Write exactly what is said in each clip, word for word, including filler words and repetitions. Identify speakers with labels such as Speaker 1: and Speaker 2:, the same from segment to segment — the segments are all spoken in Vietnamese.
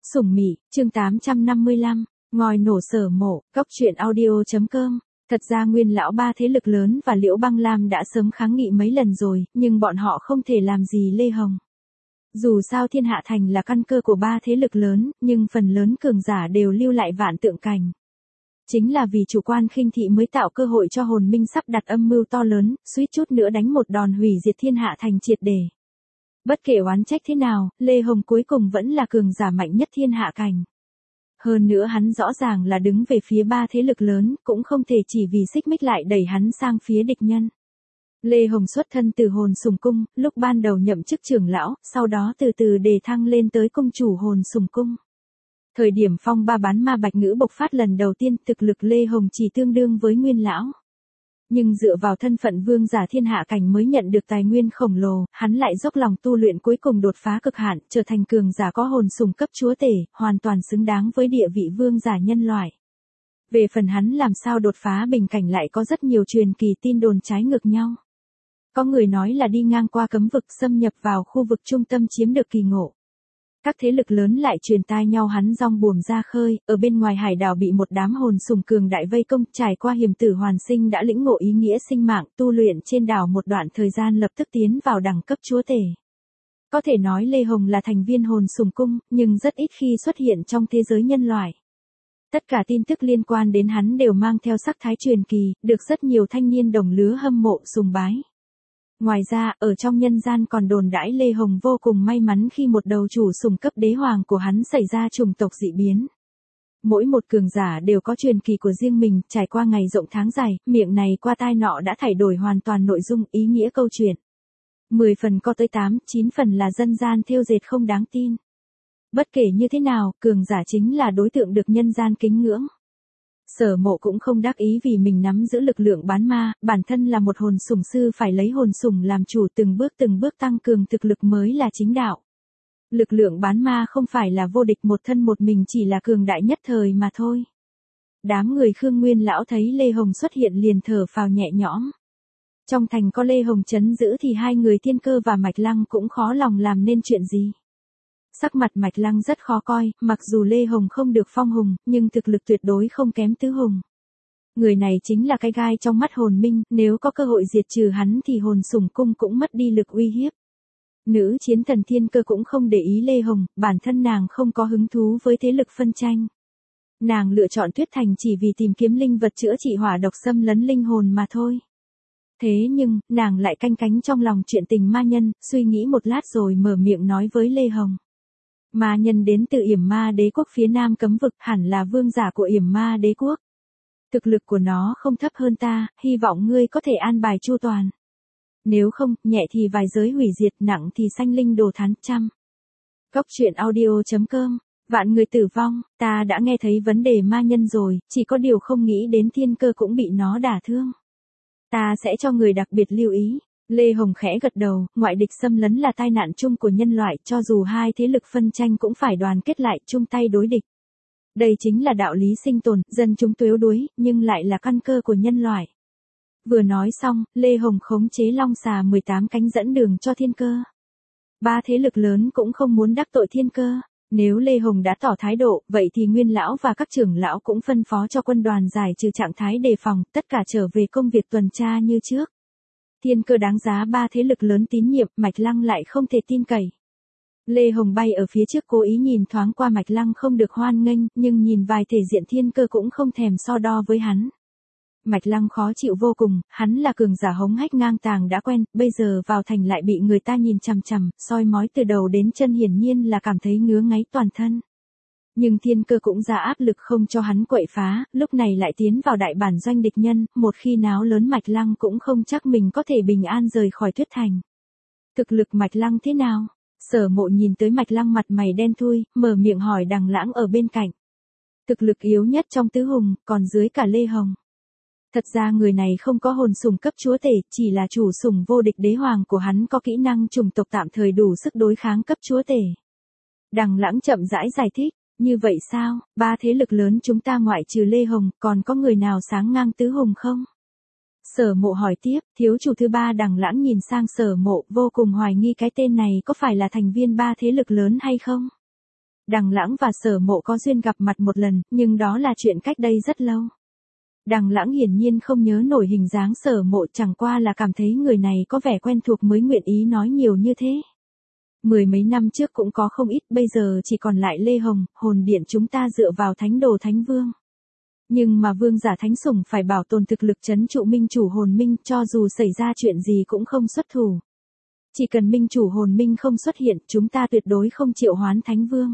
Speaker 1: Sủng Mị, chương tám trăm năm mươi lăm, ngòi nổ Sở Mộ, góc truyện audio.com. Thật ra nguyên lão ba thế lực lớn và Liễu Băng Lam đã sớm kháng nghị mấy lần rồi, nhưng bọn họ không thể làm gì Lê Hồng. Dù sao Thiên Hạ Thành là căn cơ của ba thế lực lớn, nhưng phần lớn cường giả đều lưu lại Vạn Tượng Cảnh. Chính là vì chủ quan khinh thị mới tạo cơ hội cho Hồn Minh sắp đặt âm mưu to lớn, suýt chút nữa đánh một đòn hủy diệt Thiên Hạ Thành triệt để. Bất kể oán trách thế nào, Lê Hồng cuối cùng vẫn là cường giả mạnh nhất Thiên Hạ Cảnh. Hơn nữa hắn rõ ràng là đứng về phía ba thế lực lớn, cũng không thể chỉ vì xích mích lại đẩy hắn sang phía địch nhân. Lê Hồng xuất thân từ Hồn Sùng Cung, lúc ban đầu nhậm chức trưởng lão, sau đó từ từ đề thăng lên tới cung chủ Hồn Sùng Cung. Thời điểm phong ba bán ma bạch ngữ bộc phát lần đầu tiên, thực lực Lê Hồng chỉ tương đương với nguyên lão. Nhưng dựa vào thân phận vương giả Thiên Hạ Cảnh mới nhận được tài nguyên khổng lồ, hắn lại dốc lòng tu luyện cuối cùng đột phá cực hạn, trở thành cường giả có hồn sùng cấp chúa tể, hoàn toàn xứng đáng với địa vị vương giả nhân loại. Về phần hắn làm sao đột phá bình cảnh lại có rất nhiều truyền kỳ tin đồn trái ngược nhau. Có người nói là đi ngang qua cấm vực xâm nhập vào khu vực trung tâm chiếm được kỳ ngộ. Các thế lực lớn lại truyền tai nhau hắn rong buồm ra khơi, ở bên ngoài hải đảo bị một đám hồn sùng cường đại vây công, trải qua hiểm tử hoàn sinh đã lĩnh ngộ ý nghĩa sinh mạng, tu luyện trên đảo một đoạn thời gian lập tức tiến vào đẳng cấp chúa tể. Có thể nói Lê Hồng là thành viên Hồn Sùng Cung, nhưng rất ít khi xuất hiện trong thế giới nhân loại. Tất cả tin tức liên quan đến hắn đều mang theo sắc thái truyền kỳ, được rất nhiều thanh niên đồng lứa hâm mộ sùng bái. Ngoài ra, ở trong nhân gian còn đồn đãi Lê Hồng vô cùng may mắn khi một đầu chủ sùng cấp đế hoàng của hắn xảy ra chủng tộc dị biến. Mỗi một cường giả đều có truyền kỳ của riêng mình, trải qua ngày rộng tháng dài, miệng này qua tai nọ đã thay đổi hoàn toàn nội dung, ý nghĩa câu chuyện. Mười phần có tới tám, chín phần là dân gian thêu dệt không đáng tin. Bất kể như thế nào, cường giả chính là đối tượng được nhân gian kính ngưỡng. Sở Mộ cũng không đắc ý vì mình nắm giữ lực lượng bán ma, bản thân là một hồn sủng sư phải lấy hồn sủng làm chủ, từng bước từng bước tăng cường thực lực mới là chính đạo. Lực lượng bán ma không phải là vô địch, một thân một mình chỉ là cường đại nhất thời mà thôi. Đám người Khương Nguyên lão thấy Lê Hồng xuất hiện liền thở phào nhẹ nhõm. Trong thành có Lê Hồng trấn giữ thì hai người Thiên Cơ và Mạch Lăng cũng khó lòng làm nên chuyện gì. Sắc mặt Mạch Lăng rất khó coi, mặc dù Lê Hồng không được phong hùng, nhưng thực lực tuyệt đối không kém tứ hùng. Người này chính là cái gai trong mắt Hồn Minh, nếu có cơ hội diệt trừ hắn thì Hồn Sùng Cung cũng mất đi lực uy hiếp. Nữ chiến thần Thiên Cơ cũng không để ý Lê Hồng, bản thân nàng không có hứng thú với thế lực phân tranh. Nàng lựa chọn Tuyết Thành chỉ vì tìm kiếm linh vật chữa trị hỏa độc xâm lấn linh hồn mà thôi. Thế nhưng, nàng lại canh cánh trong lòng chuyện tình ma nhân, suy nghĩ một lát rồi mở miệng nói với Lê Hồng. Ma nhân đến từ Yểm Ma Đế Quốc phía nam cấm vực, hẳn là vương giả của Yểm Ma Đế Quốc. Thực lực của nó không thấp hơn ta, hy vọng ngươi có thể an bài chu toàn. Nếu không, nhẹ thì vài giới hủy diệt, nặng thì sanh linh đồ thán trăm. Góc truyện audio.com. Vạn người tử vong, ta đã nghe thấy vấn đề ma nhân rồi, chỉ có điều không nghĩ đến Thiên Cơ cũng bị nó đả thương. Ta sẽ cho người đặc biệt lưu ý. Lê Hồng khẽ gật đầu, ngoại địch xâm lấn là tai nạn chung của nhân loại, cho dù hai thế lực phân tranh cũng phải đoàn kết lại, chung tay đối địch. Đây chính là đạo lý sinh tồn, dân chúng yếu đuối, nhưng lại là căn cơ của nhân loại. Vừa nói xong, Lê Hồng khống chế long xà mười tám cánh dẫn đường cho Thiên Cơ. Ba thế lực lớn cũng không muốn đắc tội Thiên Cơ. Nếu Lê Hồng đã tỏ thái độ, vậy thì nguyên lão và các trưởng lão cũng phân phó cho quân đoàn giải trừ trạng thái đề phòng, tất cả trở về công việc tuần tra như trước. Thiên Cơ đáng giá ba thế lực lớn tín nhiệm, Mạch Lăng lại không thể tin cậy. Lê Hồng bay ở phía trước cố ý nhìn thoáng qua Mạch Lăng không được hoan nghênh, nhưng nhìn vài thể diện Thiên Cơ cũng không thèm so đo với hắn. Mạch Lăng khó chịu vô cùng, hắn là cường giả hống hách ngang tàng đã quen, bây giờ vào thành lại bị người ta nhìn chằm chằm, soi mói từ đầu đến chân, hiển nhiên là cảm thấy ngứa ngáy toàn thân. Nhưng Thiên Cơ cũng ra áp lực không cho hắn quậy phá, lúc này lại tiến vào đại bản doanh địch nhân, một khi náo lớn Mạch Lăng cũng không chắc mình có thể bình an rời khỏi Tuyết Thành. Thực lực Mạch Lăng thế nào? Sở Mộ nhìn tới Mạch Lăng mặt mày đen thui, mở miệng hỏi Đằng Lãng ở bên cạnh. Thực lực yếu nhất trong tứ hùng, còn dưới cả Lê Hồng. Thật ra người này không có hồn sùng cấp chúa tể, chỉ là chủ sùng vô địch, đế hoàng của hắn có kỹ năng chủng tộc tạm thời đủ sức đối kháng cấp chúa tể. Đằng Lãng chậm rãi giải thích. Như vậy sao, ba thế lực lớn chúng ta ngoại trừ Lê Hồng, còn có người nào sáng ngang tứ hùng không? Sở Mộ hỏi tiếp, thiếu chủ thứ ba Đằng Lãng nhìn sang Sở Mộ, vô cùng hoài nghi cái tên này có phải là thành viên ba thế lực lớn hay không? Đằng Lãng và Sở Mộ có duyên gặp mặt một lần, nhưng đó là chuyện cách đây rất lâu. Đằng Lãng hiển nhiên không nhớ nổi hình dáng Sở Mộ, chẳng qua là cảm thấy người này có vẻ quen thuộc mới nguyện ý nói nhiều như thế. Mười mấy năm trước cũng có không ít, bây giờ chỉ còn lại Lê Hồng, hồn điện chúng ta dựa vào thánh đồ thánh vương. Nhưng mà vương giả thánh sủng phải bảo tồn thực lực trấn trụ minh chủ hồn minh, cho dù xảy ra chuyện gì cũng không xuất thủ. Chỉ cần minh chủ hồn minh không xuất hiện, chúng ta tuyệt đối không triệu hoán thánh vương.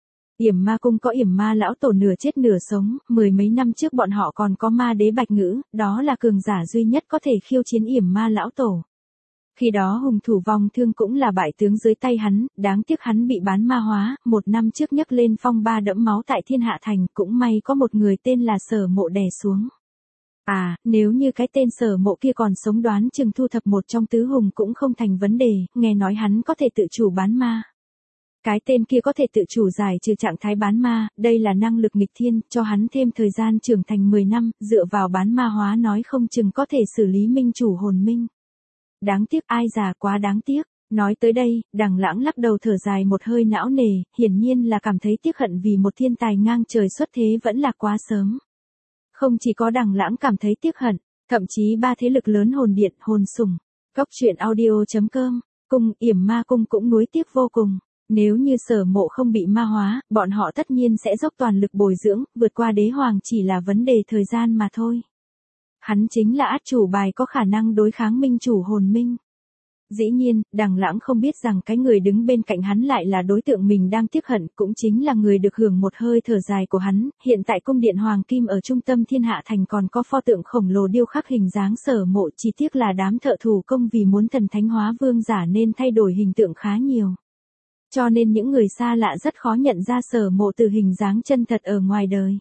Speaker 1: Yểm Ma cung có Yểm Ma lão tổ nửa chết nửa sống, mười mấy năm trước bọn họ còn có ma đế Bạch Ngữ, đó là cường giả duy nhất có thể khiêu chiến Yểm Ma lão tổ. Khi đó hùng thủ vong thương cũng là bại tướng dưới tay hắn, đáng tiếc hắn bị bán ma hóa, một năm trước nhấc lên phong ba đẫm máu tại Thiên Hạ Thành, cũng may có một người tên là Sở Mộ đè xuống. À, nếu như cái tên Sở Mộ kia còn sống đoán chừng thu thập một trong tứ hùng cũng không thành vấn đề, nghe nói hắn có thể tự chủ bán ma. Cái tên kia có thể tự chủ giải trừ trạng thái bán ma, đây là năng lực nghịch thiên, cho hắn thêm thời gian trưởng thành mười năm, dựa vào bán ma hóa nói không chừng có thể xử lý minh chủ hồn minh. Đáng tiếc, ai già quá đáng tiếc. Nói tới đây, Đằng Lãng lắc đầu thở dài một hơi não nề, hiển nhiên là cảm thấy tiếc hận vì một thiên tài ngang trời xuất thế vẫn là quá sớm. Không chỉ có Đằng Lãng cảm thấy tiếc hận, thậm chí ba thế lực lớn hồn điện, hồn sủng, Cốc truyện audio chấm com, cung, Yểm Ma cung cũng nuối tiếc vô cùng. Nếu như Sở Mộ không bị ma hóa, bọn họ tất nhiên sẽ dốc toàn lực bồi dưỡng, vượt qua đế hoàng chỉ là vấn đề thời gian mà thôi. Hắn chính là át chủ bài có khả năng đối kháng minh chủ hồn minh. Dĩ nhiên, Đằng Lãng không biết rằng cái người đứng bên cạnh hắn lại là đối tượng mình đang tiếc hận, cũng chính là người được hưởng một hơi thở dài của hắn. Hiện tại cung điện Hoàng Kim ở trung tâm Thiên Hạ Thành còn có pho tượng khổng lồ điêu khắc hình dáng Sở Mộ, chỉ tiếc là đám thợ thủ công vì muốn thần thánh hóa vương giả nên thay đổi hình tượng khá nhiều. Cho nên những người xa lạ rất khó nhận ra Sở Mộ từ hình dáng chân thật ở ngoài đời.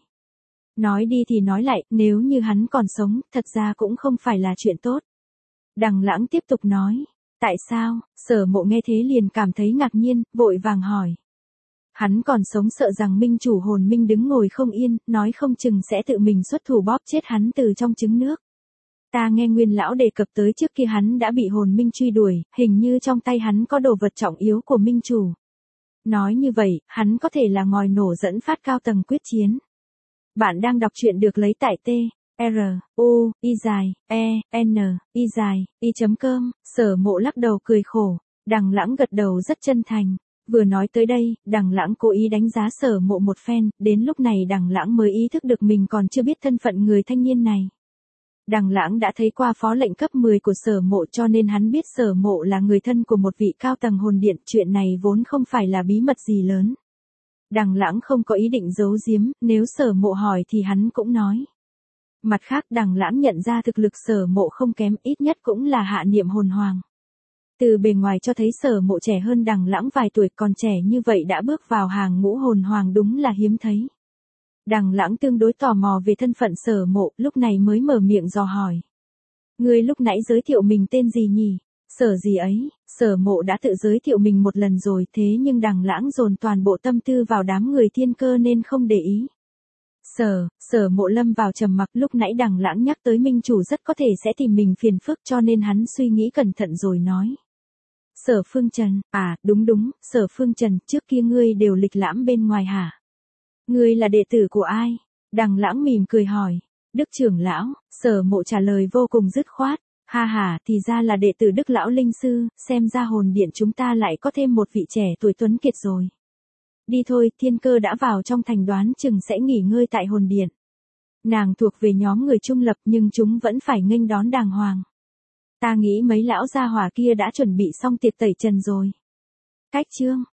Speaker 1: Nói đi thì nói lại, nếu như hắn còn sống, thật ra cũng không phải là chuyện tốt. Đằng Lãng tiếp tục nói, tại sao? Sở Mộ nghe thế liền cảm thấy ngạc nhiên, vội vàng hỏi. Hắn còn sống sợ rằng minh chủ hồn minh đứng ngồi không yên, nói không chừng sẽ tự mình xuất thủ bóp chết hắn từ trong trứng nước. Ta nghe Nguyên lão đề cập tới trước kia hắn đã bị hồn minh truy đuổi, hình như trong tay hắn có đồ vật trọng yếu của minh chủ. Nói như vậy, hắn có thể là ngòi nổ dẫn phát cao tầng quyết chiến. Bạn đang đọc truyện được lấy tại T, R, U, I dài, E, N, I dài, I chấm com, Sở Mộ lắc đầu cười khổ, Đằng Lãng gật đầu rất chân thành. Vừa nói tới đây, Đằng Lãng cố ý đánh giá Sở Mộ một phen, đến lúc này Đằng Lãng mới ý thức được mình còn chưa biết thân phận người thanh niên này. Đằng Lãng đã thấy qua phó lệnh cấp mười của Sở Mộ cho nên hắn biết Sở Mộ là người thân của một vị cao tầng hồn điện, chuyện này vốn không phải là bí mật gì lớn. Đằng Lãng không có ý định giấu giếm, nếu Sở Mộ hỏi thì hắn cũng nói. Mặt khác Đằng Lãng nhận ra thực lực Sở Mộ không kém, ít nhất cũng là hạ niệm hồn hoàng. Từ bề ngoài cho thấy Sở Mộ trẻ hơn Đằng Lãng vài tuổi, còn trẻ như vậy đã bước vào hàng ngũ hồn hoàng đúng là hiếm thấy. Đằng Lãng tương đối tò mò về thân phận Sở Mộ, lúc này mới mở miệng dò hỏi. Ngươi lúc nãy giới thiệu mình tên gì nhỉ? Sở gì ấy? Sở Mộ đã tự giới thiệu mình một lần rồi, thế nhưng Đằng Lãng dồn toàn bộ tâm tư vào đám người thiên cơ nên không để ý. Sở, Sở Mộ lâm vào trầm mặc, lúc nãy Đằng Lãng nhắc tới minh chủ rất có thể sẽ tìm mình phiền phức cho nên hắn suy nghĩ cẩn thận rồi nói. Sở Phương Trần, à, đúng đúng, Sở Phương Trần, trước kia ngươi đều lịch lãm bên ngoài hả? Ngươi là đệ tử của ai? Đằng Lãng mỉm cười hỏi. Đức trưởng lão, Sở Mộ trả lời vô cùng dứt khoát. Ha ha, thì ra là đệ tử Đức lão linh sư, xem ra hồn điện chúng ta lại có thêm một vị trẻ tuổi tuấn kiệt rồi. Đi thôi, thiên cơ đã vào trong thành đoán chừng sẽ nghỉ ngơi tại hồn điện. Nàng thuộc về nhóm người trung lập nhưng chúng vẫn phải nghênh đón đàng hoàng. Ta nghĩ mấy lão gia hỏa kia đã chuẩn bị xong tiệc tẩy trần rồi. Cách chương